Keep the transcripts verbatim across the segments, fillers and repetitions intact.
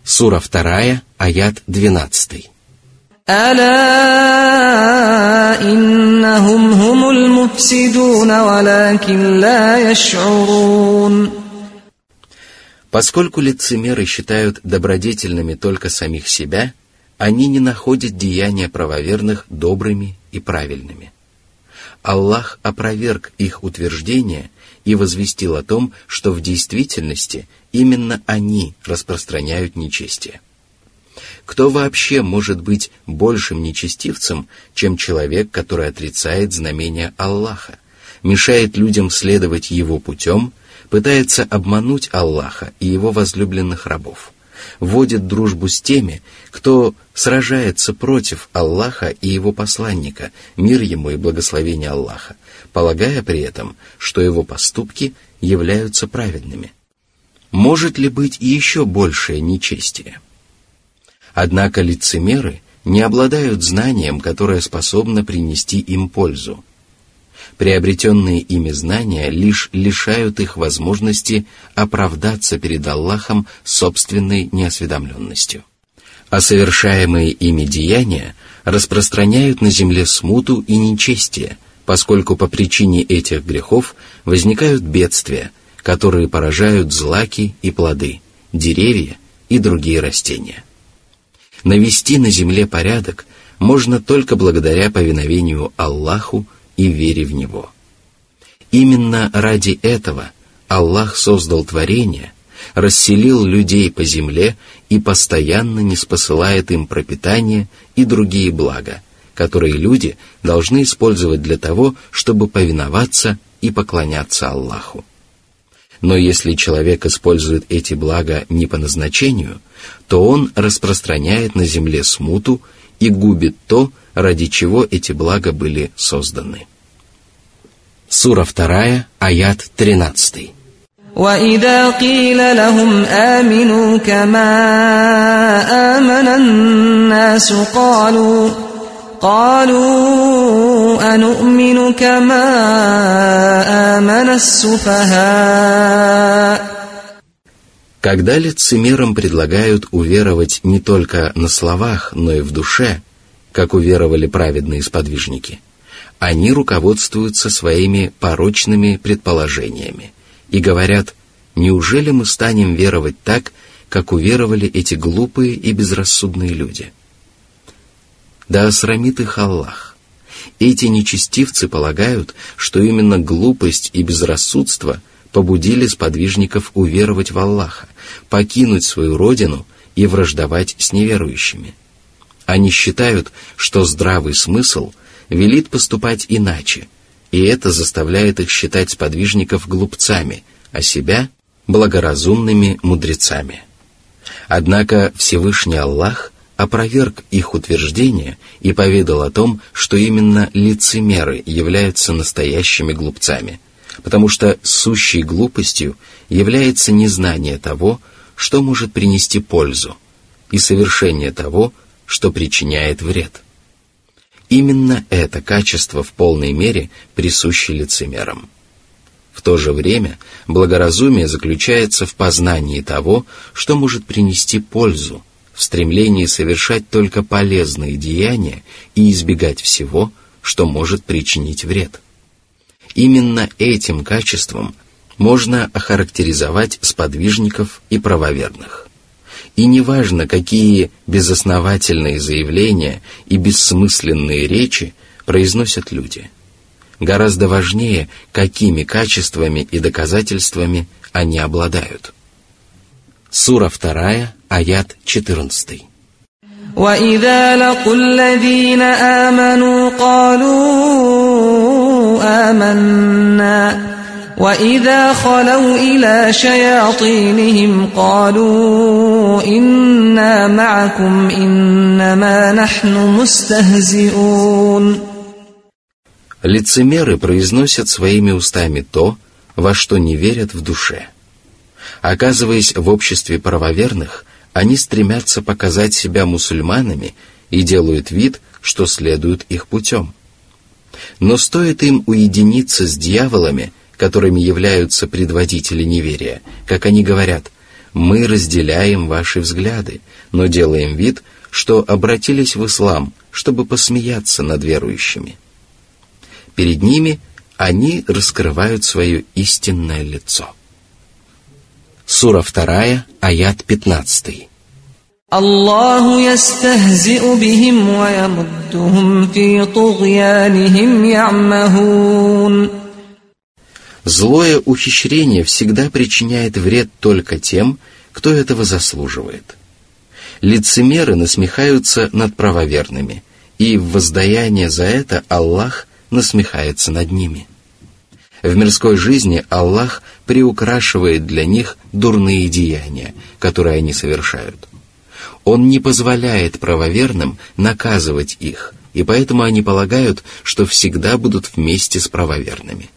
Сура вторая, аят двенадцатый. «Аля иннахум хумул муфсидуна, валакин ла яш'урун». Поскольку лицемеры считают добродетельными только самих себя, они не находят деяния правоверных добрыми и правильными. Аллах опроверг их утверждение и возвестил о том, что в действительности именно они распространяют нечестие. Кто вообще может быть большим нечестивцем, чем человек, который отрицает знамения Аллаха, мешает людям следовать его путем, пытается обмануть Аллаха и его возлюбленных рабов, вводит дружбу с теми, кто сражается против Аллаха и его посланника, мир ему и благословение Аллаха, полагая при этом, что его поступки являются праведными. Может ли быть еще большее нечестие? Однако лицемеры не обладают знанием, которое способно принести им пользу. Приобретенные ими знания лишь лишают их возможности оправдаться перед Аллахом собственной неосведомленностью. А совершаемые ими деяния распространяют на земле смуту и нечестие, поскольку по причине этих грехов возникают бедствия, которые поражают злаки и плоды, деревья и другие растения. Навести на земле порядок можно только благодаря повиновению Аллаху и вере в Него. Именно ради этого Аллах создал творение, расселил людей по земле и постоянно ниспосылает им пропитание и другие блага, которые люди должны использовать для того, чтобы повиноваться и поклоняться Аллаху. Но если человек использует эти блага не по назначению, то он распространяет на земле смуту и губит то, ради чего эти блага были созданы. Сура вторая, аят тринадцатый. وَإِذَا قِيلَ لَهُمْ آمِنُوا كَمَا آمَنَ النَّاسُ قَالُوا قَالُوا أَنُؤْمِنُ كَمَا آمَنَ السُّفَهَاءُ. Когда лицемерам предлагают уверовать не только на словах, но и в душе, как уверовали праведные сподвижники, они руководствуются своими порочными предположениями и говорят: неужели мы станем веровать так, как уверовали эти глупые и безрассудные люди? Да осрамит их Аллах. Эти нечестивцы полагают, что именно глупость и безрассудство побудили сподвижников уверовать в Аллаха, покинуть свою родину и враждовать с неверующими. Они считают, что здравый смысл велит поступать иначе, и это заставляет их считать сподвижников глупцами, а себя благоразумными мудрецами. Однако Всевышний Аллах опроверг их утверждение и поведал о том, что именно лицемеры являются настоящими глупцами, потому что сущей глупостью является незнание того, что может принести пользу, и совершение того, что причиняет вред. Именно это качество в полной мере присуще лицемерам. В то же время благоразумие заключается в познании того, что может принести пользу, в стремлении совершать только полезные деяния и избегать всего, что может причинить вред. Именно этим качеством можно охарактеризовать сподвижников и правоверных. И неважно, какие безосновательные заявления и бессмысленные речи произносят люди. Гораздо важнее, какими качествами и доказательствами они обладают. Сура вторая, аят четырнадцатый. وَإِذَا لَقُوا الَّذِينَ آمَنُوا قَالُوا آمَنَّا وَإِذَا خَلَوْا إِلَى شَيَاطِينِهِمْ قَالُوا إِنَّا مَعَكُمْ إِنَّمَا نَحْنُ مُسْتَهْزِئُونَ. Лицемеры произносят своими устами то, во что не верят в душе. Оказываясь в обществе правоверных, они стремятся показать себя мусульманами и делают вид, что следуют их путем. Но стоит им уединиться с дьяволами, которыми являются предводители неверия, как они говорят: мы разделяем ваши взгляды, но делаем вид, что обратились в ислам, чтобы посмеяться над верующими. Перед ними они раскрывают свое истинное лицо. Сура вторая, аят пятнадцатый. Аллаху ястахзи'у бихим ва ямуддухум фи тугьянихим я'махун. Злое ухищрение всегда причиняет вред только тем, кто этого заслуживает. Лицемеры насмехаются над правоверными, и в воздаяние за это Аллах насмехается над ними. В мирской жизни Аллах приукрашивает для них дурные деяния, которые они совершают. Он не позволяет правоверным наказывать их, и поэтому они полагают, что всегда будут вместе с правоверными.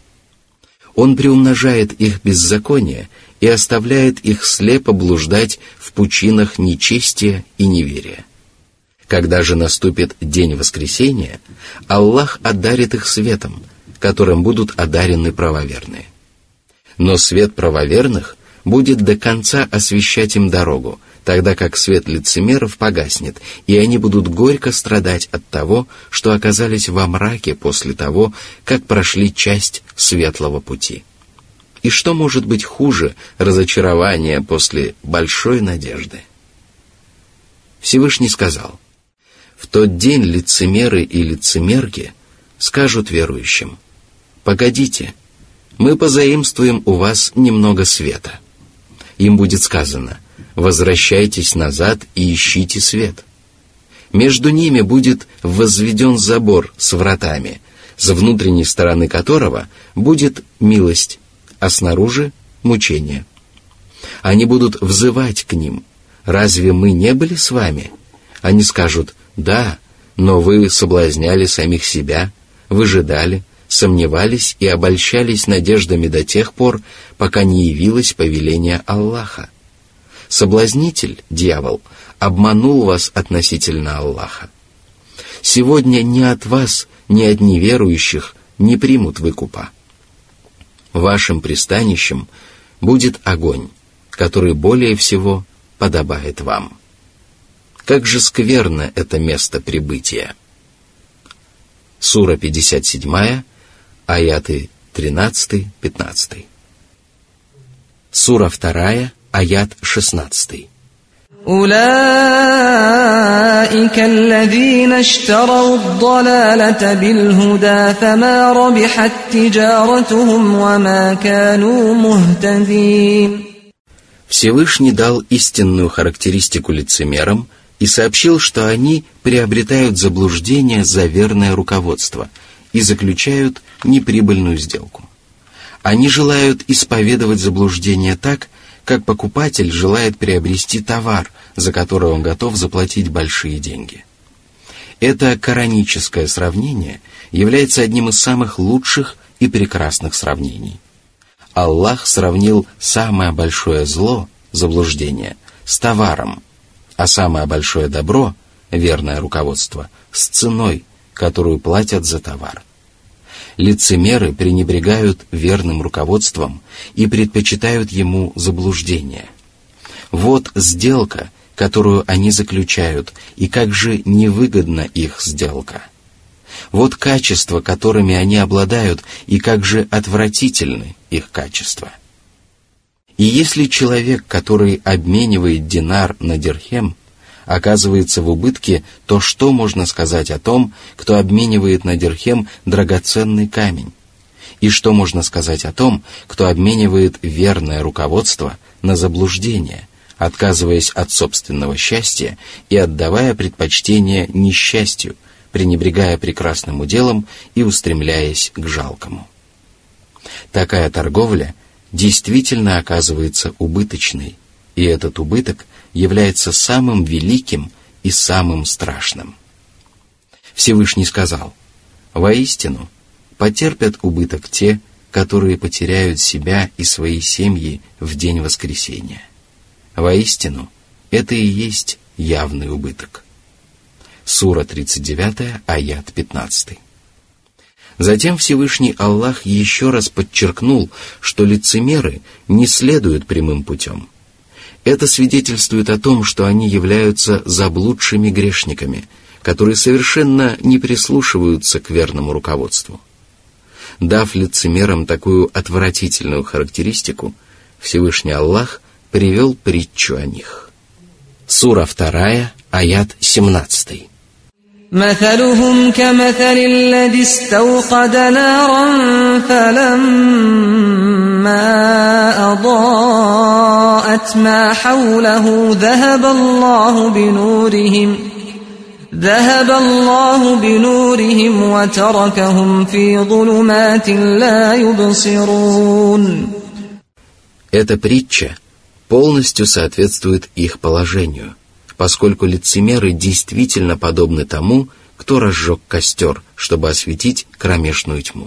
Он приумножает их беззаконие и оставляет их слепо блуждать в пучинах нечестия и неверия. Когда же наступит день воскресения, Аллах одарит их светом, которым будут одарены правоверные. Но свет правоверных будет до конца освещать им дорогу, тогда как свет лицемеров погаснет, и они будут горько страдать от того, что оказались во мраке после того, как прошли часть светлого пути. И что может быть хуже разочарования после большой надежды? Всевышний сказал: «В тот день лицемеры и лицемерки скажут верующим: погодите, мы позаимствуем у вас немного света». Им будет сказано: возвращайтесь назад и ищите свет. Между ними будет возведен забор с вратами, с внутренней стороны которого будет милость, а снаружи — мучение. Они будут взывать к ним: разве мы не были с вами? Они скажут: да, но вы соблазняли самих себя, выжидали, сомневались и обольщались надеждами до тех пор, пока не явилось повеление Аллаха. Соблазнитель, дьявол, обманул вас относительно Аллаха. Сегодня ни от вас, ни от неверующих не примут выкупа. Вашим пристанищем будет огонь, который более всего подобает вам. Как же скверно это место прибытия. Сура пятьдесят семь, аяты тринадцать-пятнадцать. Сура вторая, аят шестнадцать. أولئك الذين اشتروا الضلالة بالهدى فما ربحت تجارتهم وما كانوا مهتدين. Всевышний дал истинную характеристику лицемерам и сообщил, что они приобретают заблуждение за верное руководство и заключают неприбыльную сделку. Они желают исповедовать заблуждение так, как покупатель желает приобрести товар, за который он готов заплатить большие деньги. Это кораническое сравнение является одним из самых лучших и прекрасных сравнений. Аллах сравнил самое большое зло, заблуждение, с товаром, а самое большое добро, верное руководство, с ценой, которую платят за товар. Лицемеры пренебрегают верным руководством и предпочитают ему заблуждение. Вот сделка, которую они заключают, и как же невыгодна их сделка. Вот качества, которыми они обладают, и как же отвратительны их качества. И если человек, который обменивает динар на дирхем, оказывается в убытке, то что можно сказать о том, кто обменивает на дирхем драгоценный камень? И что можно сказать о том, кто обменивает верное руководство на заблуждение, отказываясь от собственного счастья и отдавая предпочтение несчастью, пренебрегая прекрасным уделом и устремляясь к жалкому? Такая торговля действительно оказывается убыточной, и этот убыток является самым великим и самым страшным. Всевышний сказал: «Воистину, потерпят убыток те, которые потеряют себя и свои семьи в день воскресения. Воистину, это и есть явный убыток». Сура тридцать девять, аят пятнадцать. Затем Всевышний Аллах еще раз подчеркнул, что лицемеры не следуют прямым путем. Это свидетельствует о том, что они являются заблудшими грешниками, которые совершенно не прислушиваются к верному руководству. Дав лицемерам такую отвратительную характеристику, Всевышний Аллах привел притчу о них. Сура вторая, аят семнадцатый. مثلهم كمثل الذي استوقد نارا فلما أضاءت ما حوله ذهب الله بنورهم ذهب الله بنورهم وتركهم في ظلمات لا يبصرون. Эта притча полностью соответствует их положению, поскольку лицемеры действительно подобны тому, кто разжег костер, чтобы осветить кромешную тьму.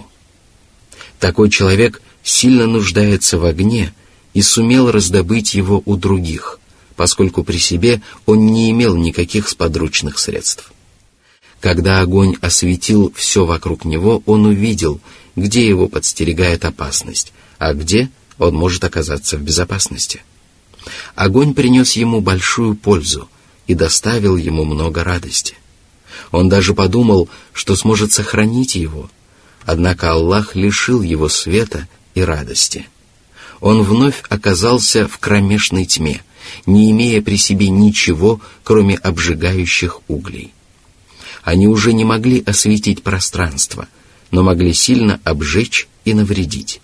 Такой человек сильно нуждается в огне и сумел раздобыть его у других, поскольку при себе он не имел никаких сподручных средств. Когда огонь осветил все вокруг него, он увидел, где его подстерегает опасность, а где он может оказаться в безопасности. Огонь принес ему большую пользу и доставил ему много радости. Он даже подумал, что сможет сохранить его, однако Аллах лишил его света и радости. Он вновь оказался в кромешной тьме, не имея при себе ничего, кроме обжигающих углей. Они уже не могли осветить пространство, но могли сильно обжечь и навредить.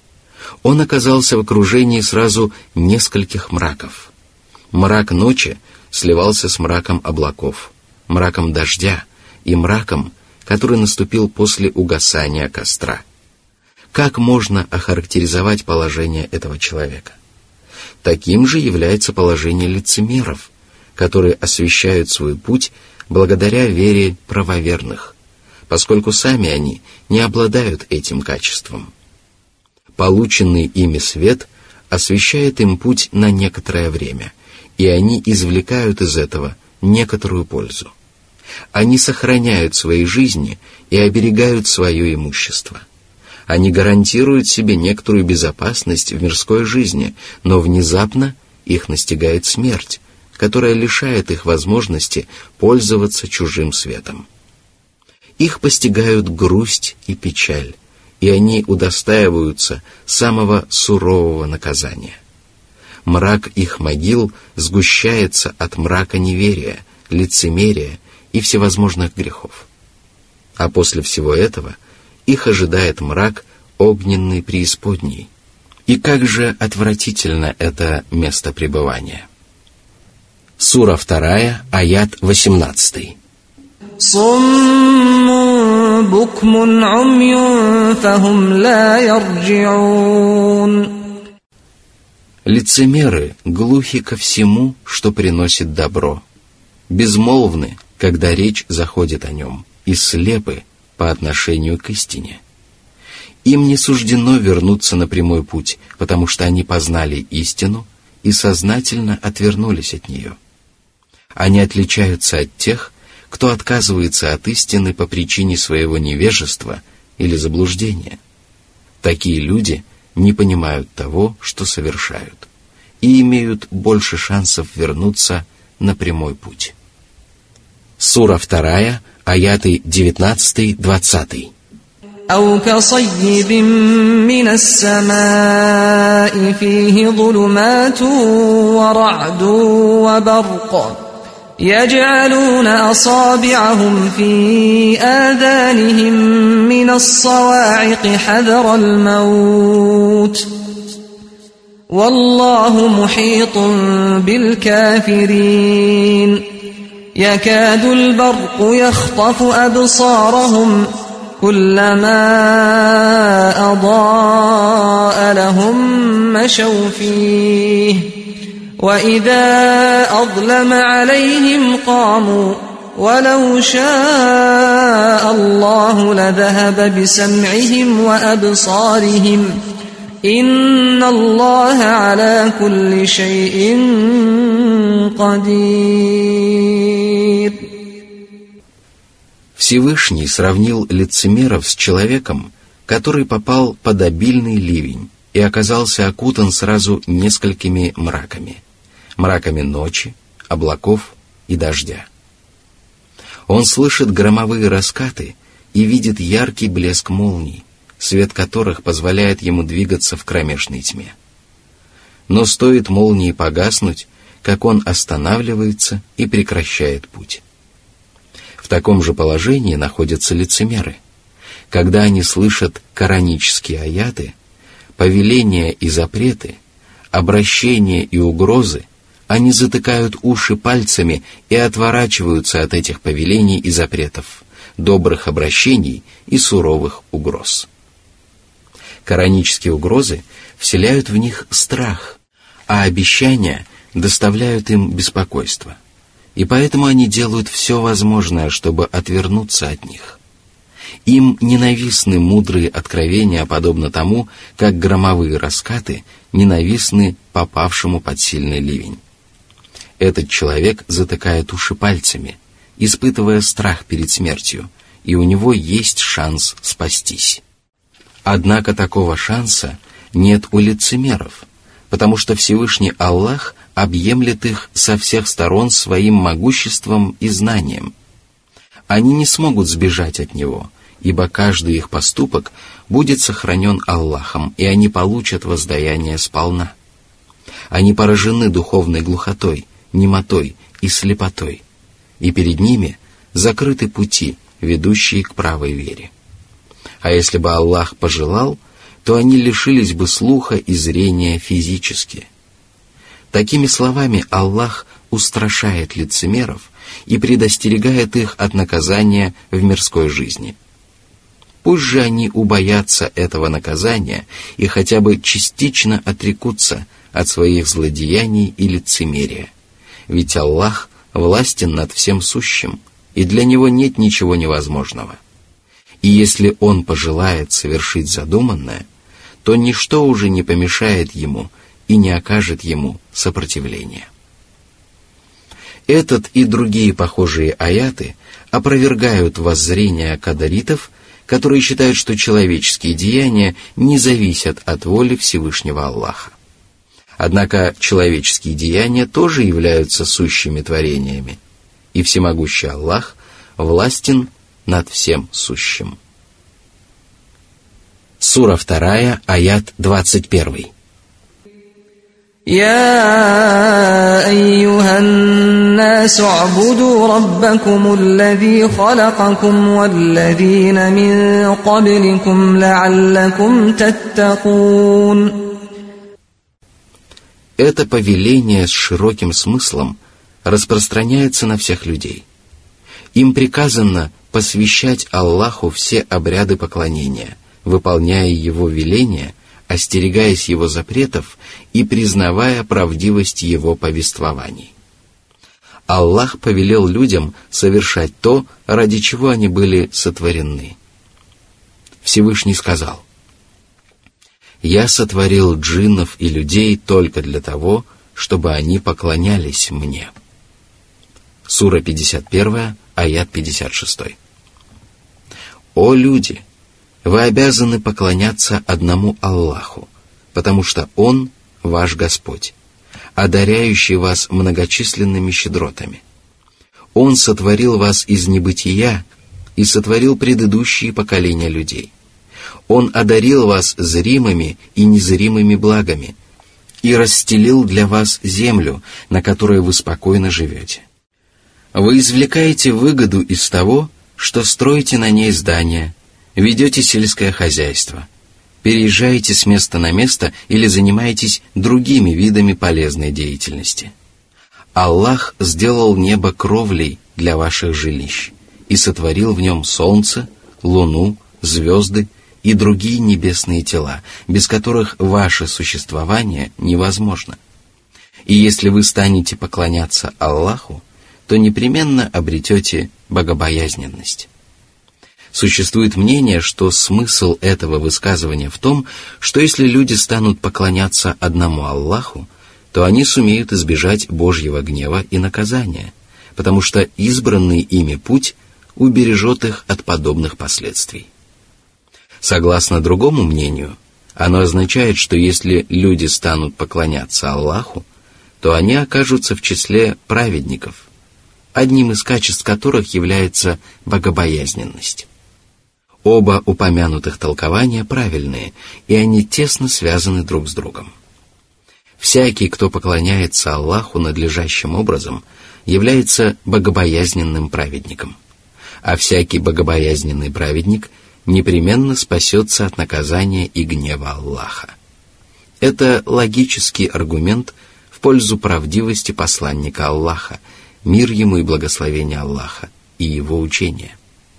Он оказался в окружении сразу нескольких мраков. Мрак ночи сливался с мраком облаков, мраком дождя и мраком, который наступил после угасания костра. Как можно охарактеризовать положение этого человека? Таким же является положение лицемеров, которые освещают свой путь благодаря вере правоверных, поскольку сами они не обладают этим качеством. Полученный ими свет освещает им путь на некоторое время, и они извлекают из этого некоторую пользу. Они сохраняют свои жизни и оберегают свое имущество. Они гарантируют себе некоторую безопасность в мирской жизни, но внезапно их настигает смерть, которая лишает их возможности пользоваться чужим светом. Их постигают грусть и печаль, и они удостаиваются самого сурового наказания. Мрак их могил сгущается от мрака неверия, лицемерия и всевозможных грехов. А после всего этого их ожидает мрак огненной преисподней. И как же отвратительно это место пребывания. Сура вторая, аят восемнадцатый. صم بكم عمي فهم لا يرجعون. Лицемеры глухи ко всему, что приносит добро, безмолвны, когда речь заходит о нем, и слепы по отношению к истине. Им не суждено вернуться на прямой путь, потому что они познали истину и сознательно отвернулись от нее. Они отличаются от тех, кто отказывается от истины по причине своего невежества или заблуждения. Такие люди не понимают того, что совершают, и имеют больше шансов вернуться на прямой путь. Сура вторая, аяты девятнадцатый-двадцатый. أو كصيب من السماء فيه ظلمات ورعد وبرق يجعلون أصابعهم في آذانهم من الصواعق حذر الموت والله محيط بالكافرين يكاد البرق يخطف أبصارهم كلما أضاء لهم مشوا فيه وإذا أظلم عليهم قاموا ولو شاء الله لذهب بسمعهم وأبصارهم إن الله على كل شيء قدير. Всевышний сравнил лицемеров с человеком, который попал под обильный ливень и оказался окутан сразу несколькими мраками. мраками ночи, облаков и дождя. Он слышит громовые раскаты и видит яркий блеск молний, свет которых позволяет ему двигаться в кромешной тьме. Но стоит молнии погаснуть, как он останавливается и прекращает путь. В таком же положении находятся лицемеры. Когда они слышат коранические аяты, повеления и запреты, обращения и угрозы, они затыкают уши пальцами и отворачиваются от этих повелений и запретов, добрых обращений и суровых угроз. Коранические угрозы вселяют в них страх, а обещания доставляют им беспокойство. И поэтому они делают все возможное, чтобы отвернуться от них. Им ненавистны мудрые откровения, подобно тому, как громовые раскаты ненавистны попавшему под сильный ливень. Этот человек затыкает уши пальцами, испытывая страх перед смертью, и у него есть шанс спастись. Однако такого шанса нет у лицемеров, потому что Всевышний Аллах объемлет их со всех сторон своим могуществом и знанием. Они не смогут сбежать от Него, ибо каждый их поступок будет сохранен Аллахом, и они получат воздаяние сполна. Они поражены духовной глухотой, немотой и слепотой, и перед ними закрыты пути, ведущие к правой вере. А если бы Аллах пожелал, то они лишились бы слуха и зрения физически. Такими словами Аллах устрашает лицемеров и предостерегает их от наказания в мирской жизни. Пусть же они убоятся этого наказания и хотя бы частично отрекутся от своих злодеяний и лицемерия. Ведь Аллах властен над всем сущим, и для Него нет ничего невозможного. И если Он пожелает совершить задуманное, то ничто уже не помешает Ему и не окажет Ему сопротивления. Этот и другие похожие аяты опровергают воззрения кадаритов, которые считают, что человеческие деяния не зависят от воли Всевышнего Аллаха. Однако человеческие деяния тоже являются сущими творениями, и всемогущий Аллах властен над всем сущим. Сура вторая, аят двадцать первый. يا أيها الناس اعبدوا ربكم الذي خلقكم والذين من قبلكم لعلكم تتقون. Это повеление с широким смыслом распространяется на всех людей. Им приказано посвящать Аллаху все обряды поклонения, выполняя Его веления, остерегаясь Его запретов и признавая правдивость Его повествований. Аллах повелел людям совершать то, ради чего они были сотворены. Всевышний сказал: «Я сотворил джиннов и людей только для того, чтобы они поклонялись Мне». Сура пятьдесят первая, аят пятьдесят шестой. «О люди! Вы обязаны поклоняться одному Аллаху, потому что Он ваш Господь, одаряющий вас многочисленными щедротами. Он сотворил вас из небытия и сотворил предыдущие поколения людей. Он одарил вас зримыми и незримыми благами и расстелил для вас землю, на которой вы спокойно живете. Вы извлекаете выгоду из того, что строите на ней здания, ведете сельское хозяйство, переезжаете с места на место или занимаетесь другими видами полезной деятельности. Аллах сделал небо кровлей для ваших жилищ и сотворил в нем солнце, луну, звезды и другие небесные тела, без которых ваше существование невозможно. И если вы станете поклоняться Аллаху, то непременно обретете богобоязненность. Существует мнение, что смысл этого высказывания в том, что если люди станут поклоняться одному Аллаху, то они сумеют избежать Божьего гнева и наказания, потому что избранный ими путь убережет их от подобных последствий. Согласно другому мнению, оно означает, что если люди станут поклоняться Аллаху, то они окажутся в числе праведников, одним из качеств которых является богобоязненность. Оба упомянутых толкования правильные, и они тесно связаны друг с другом. Всякий, кто поклоняется Аллаху надлежащим образом, является богобоязненным праведником, а всякий богобоязненный праведник непременно спасется от наказания и гнева Аллаха. Это логический аргумент в пользу правдивости посланника Аллаха, мир ему и благословение Аллаха, и его учения.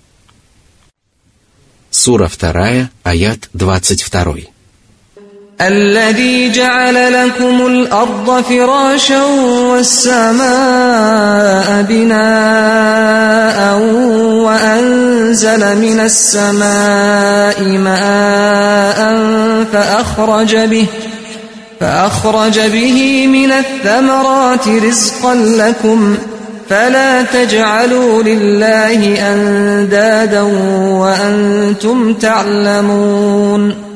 Сура вторая, аят двадцать два. الذي جعل لكم الأرض فراشا والسماء بناء وأنزل من السماء ماء فأخرج به فأخرج به من الثمرات رزقا لكم فلا تجعلوا لله أندادا وأنتم تعلمون.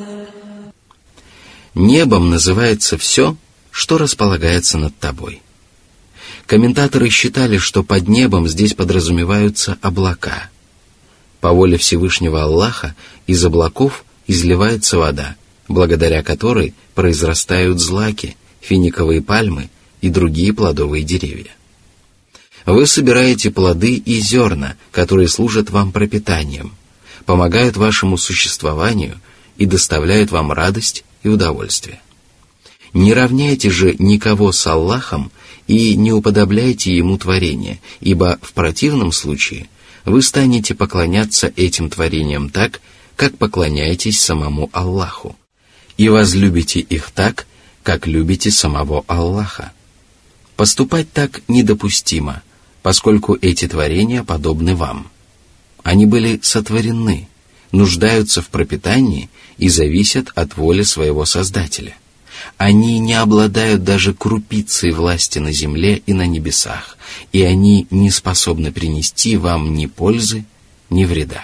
Небом называется все, что располагается над тобой. Комментаторы считали, что под небом здесь подразумеваются облака. По воле Всевышнего Аллаха из облаков изливается вода, благодаря которой произрастают злаки, финиковые пальмы и другие плодовые деревья. Вы собираете плоды и зерна, которые служат вам пропитанием, помогают вашему существованию и доставляют вам радость и удовольствие. Не равняйте же никого с Аллахом и не уподобляйте Ему творения, ибо в противном случае вы станете поклоняться этим творениям так, как поклоняетесь самому Аллаху, и возлюбите их так, как любите самого Аллаха. Поступать так недопустимо, поскольку эти творения подобны вам. Они были сотворены, нуждаются в пропитании и зависят от воли своего Создателя. Они не обладают даже крупицей власти на земле и на небесах, и они не способны принести вам ни пользы, ни вреда.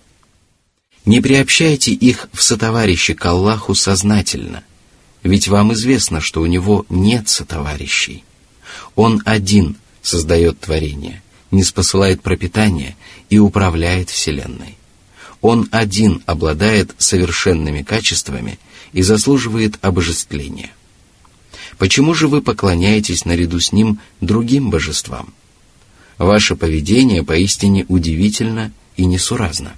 Не приобщайте их в сотоварищи к Аллаху сознательно, ведь вам известно, что у Него нет сотоварищей. Он один создает творение, ниспосылает пропитание и управляет Вселенной. Он один обладает совершенными качествами и заслуживает обожествления. Почему же вы поклоняетесь наряду с Ним другим божествам? Ваше поведение поистине удивительно и несуразно.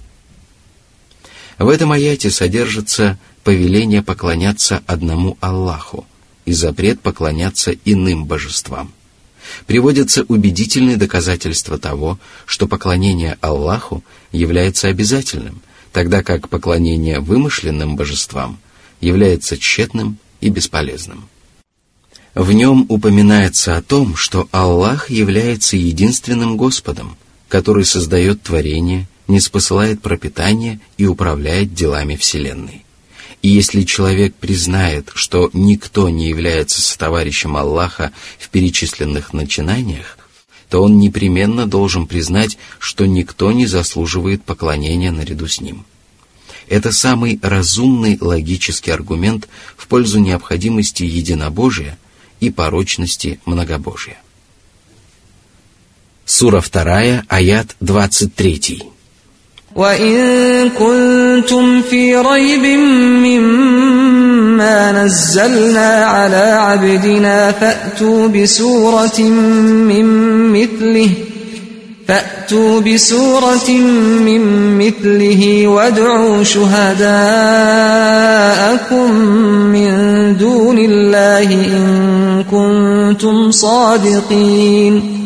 В этом аяте содержится повеление поклоняться одному Аллаху и запрет поклоняться иным божествам. Приводятся убедительные доказательства того, что поклонение Аллаху является обязательным, тогда как поклонение вымышленным божествам является тщетным и бесполезным. В нем упоминается о том, что Аллах является единственным Господом, который создает творение, ниспосылает пропитание и управляет делами Вселенной. И если человек признает, что никто не является сотоварищем Аллаха в перечисленных начинаниях, то он непременно должен признать, что никто не заслуживает поклонения наряду с ним. Это самый разумный логический аргумент в пользу необходимости единобожия и порочности многобожия. Сура вторая, аят двадцать три. وَإِن كُنتُمْ فِي رَيْبٍ مِّمَّا نَزَّلْنَا عَلَى عَبْدِنَا فَأْتُوا بِسُورَةٍ مِّن مِّثْلِهِ فَأْتُوا بِسُورَةٍ مِّن مِّثْلِهِ وَادْعُوا شُهَدَاءَكُم مِّن دُونِ اللَّهِ إِن كُنتُمْ صَادِقِينَ.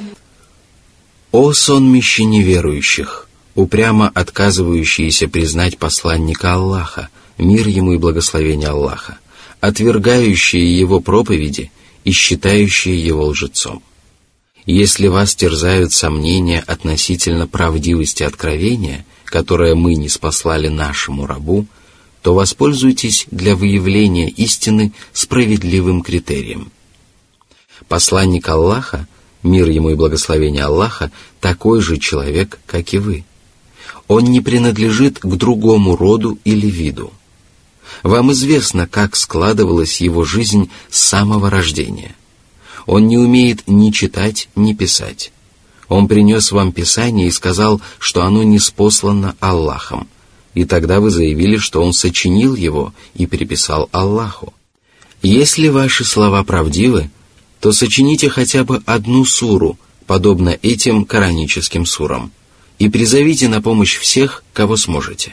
О сонмище неверующих, упрямо отказывающиеся признать посланника Аллаха, мир ему и благословение Аллаха, отвергающие его проповеди и считающие его лжецом. Если вас терзают сомнения относительно правдивости откровения, которое мы ниспослали нашему рабу, то воспользуйтесь для выявления истины справедливым критерием. Посланник Аллаха, мир ему и благословение Аллаха, такой же человек, как и вы. Он не принадлежит к другому роду или виду. Вам известно, как складывалась его жизнь с самого рождения. Он не умеет ни читать, ни писать. Он принес вам Писание и сказал, что оно ниспослано Аллахом. И тогда вы заявили, что он сочинил его и приписал Аллаху. Если ваши слова правдивы, то сочините хотя бы одну суру, подобно этим кораническим сурам, и призовите на помощь всех, кого сможете.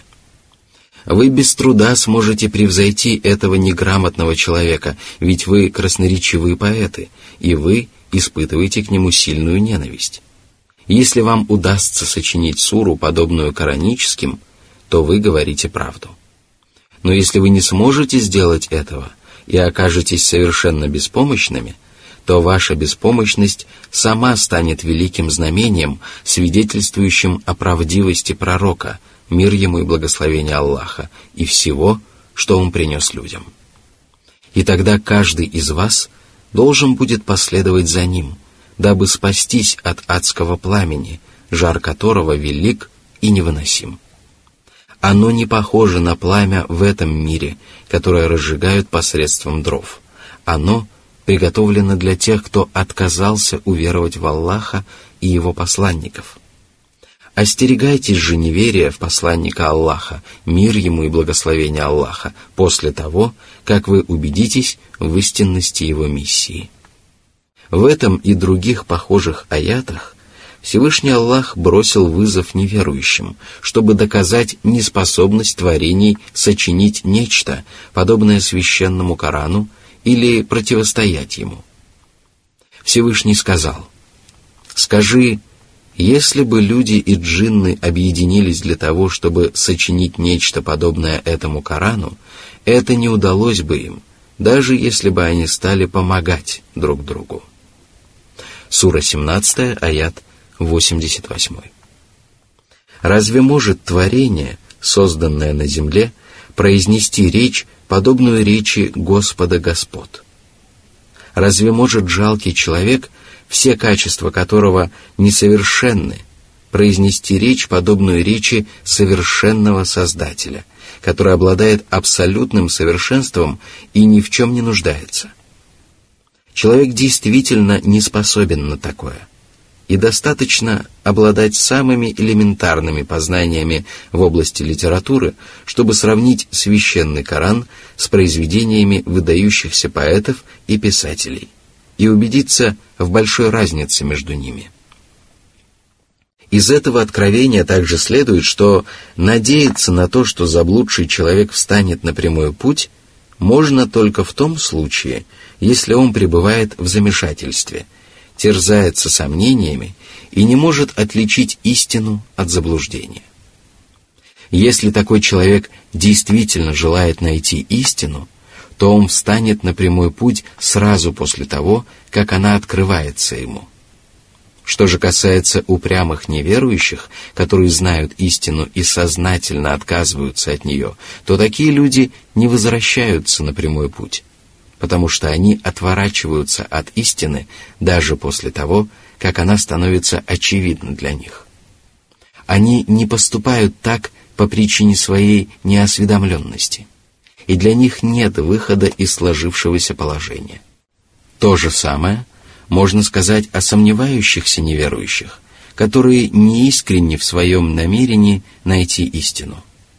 Вы без труда сможете превзойти этого неграмотного человека, ведь вы красноречивые поэты, и вы испытываете к нему сильную ненависть. Если вам удастся сочинить суру, подобную кораническим, то вы говорите правду. Но если вы не сможете сделать этого и окажетесь совершенно беспомощными, то ваша беспомощность сама станет великим знамением, свидетельствующим о правдивости пророка, мир ему и благословение Аллаха, и всего, что он принес людям. И тогда каждый из вас должен будет последовать за ним, дабы спастись от адского пламени, жар которого велик и невыносим. Оно не похоже на пламя в этом мире, которое разжигают посредством дров. Оно приготовлено для тех, кто отказался уверовать в Аллаха и его посланников. Остерегайтесь же неверия в посланника Аллаха, мир ему и благословение Аллаха, после того, как вы убедитесь в истинности его миссии. В этом и других похожих аятах Всевышний Аллах бросил вызов неверующим, чтобы доказать неспособность творений сочинить нечто, подобное священному Корану, или противостоять ему. Всевышний сказал: «Скажи, если бы люди и джинны объединились для того, чтобы сочинить нечто подобное этому Корану, это не удалось бы им, даже если бы они стали помогать друг другу». Сура семнадцатая, аят восемьдесят восемь. Разве может творение, созданное на земле, произнести речь, подобную речи Господа Господ? Разве может жалкий человек, все качества которого несовершенны, произнести речь, подобную речи совершенного Создателя, который обладает абсолютным совершенством и ни в чем не нуждается? Человек действительно не способен на такое, и достаточно обладать самыми элементарными познаниями в области литературы, чтобы сравнить священный Коран с произведениями выдающихся поэтов и писателей, и убедиться в большой разнице между ними. Из этого откровения также следует, что надеяться на то, что заблудший человек встанет на прямой путь, можно только в том случае, если он пребывает в замешательстве, терзается сомнениями и не может отличить истину от заблуждения. Если такой человек действительно желает найти истину, то он встанет на прямой путь сразу после того, как она открывается ему. Что же касается упрямых неверующих, которые знают истину и сознательно отказываются от нее, то такие люди не возвращаются на прямой путь, потому что они отворачиваются от истины даже после того, как она становится очевидна для них. Они не поступают так по причине своей неосведомленности, и для них нет выхода из сложившегося положения. То же самое можно сказать о сомневающихся неверующих, которые неискренни в своем намерении найти истину.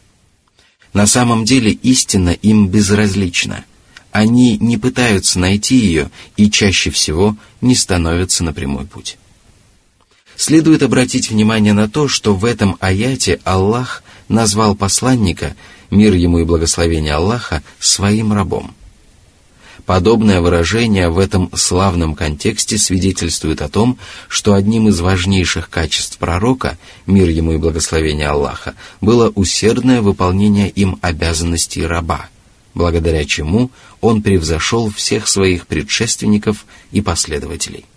На самом деле истина им безразлична. Они не пытаются найти ее и чаще всего не становятся на прямой путь. Следует обратить внимание на то, что в этом аяте Аллах назвал посланника, мир ему и благословение Аллаха, своим рабом. Подобное выражение в этом славном контексте свидетельствует о том, что одним из важнейших качеств пророка, мир ему и благословение Аллаха, было усердное выполнение им обязанностей раба, благодаря чему он превзошел всех своих предшественников и последователей.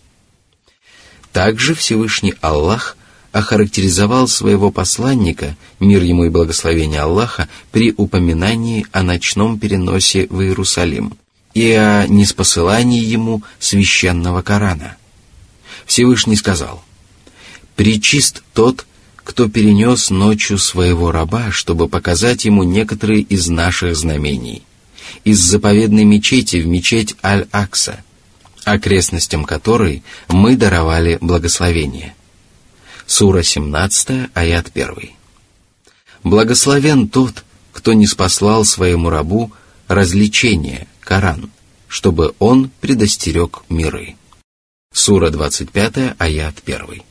Также Всевышний Аллах охарактеризовал своего посланника, мир ему и благословение Аллаха, при упоминании о ночном переносе в Иерусалим и о ниспосылании ему священного Корана. Всевышний сказал: «Пречист тот, кто перенес ночью своего раба, чтобы показать ему некоторые из наших знамений, из заповедной мечети в мечеть Аль-Акса, окрестностям которой мы даровали благословение. Сура семнадцатая, аят первый. Благословен тот, кто ниспослал своему рабу развлечение, Коран, чтобы он предостерег миры. Сура двадцать пятая, аят первый.